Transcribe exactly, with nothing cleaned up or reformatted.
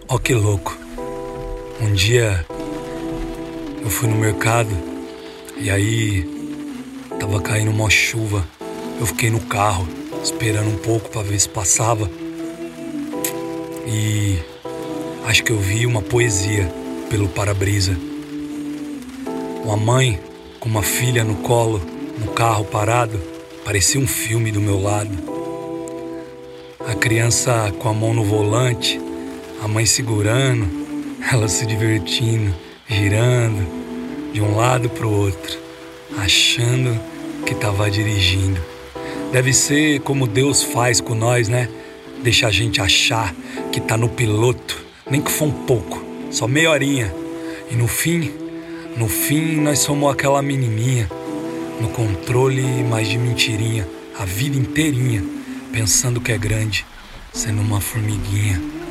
Ó que louco. Um dia eu fui no mercado e aí tava caindo uma chuva. Eu fiquei no carro esperando um pouco pra ver se passava. E acho que eu vi uma poesia pelo para-brisa. Uma mãe com uma filha no colo, no carro parado, parecia um filme do meu lado. A criança com a mão no volante, a mãe segurando, ela se divertindo, girando de um lado pro outro, achando que tava dirigindo. Deve ser como Deus faz com nós, né? Deixa a gente achar que tá no piloto, nem que for um pouco, só meia horinha. E no fim, no fim nós somos aquela menininha, no controle mais de mentirinha, a vida inteirinha, pensando que é grande, sendo uma formiguinha.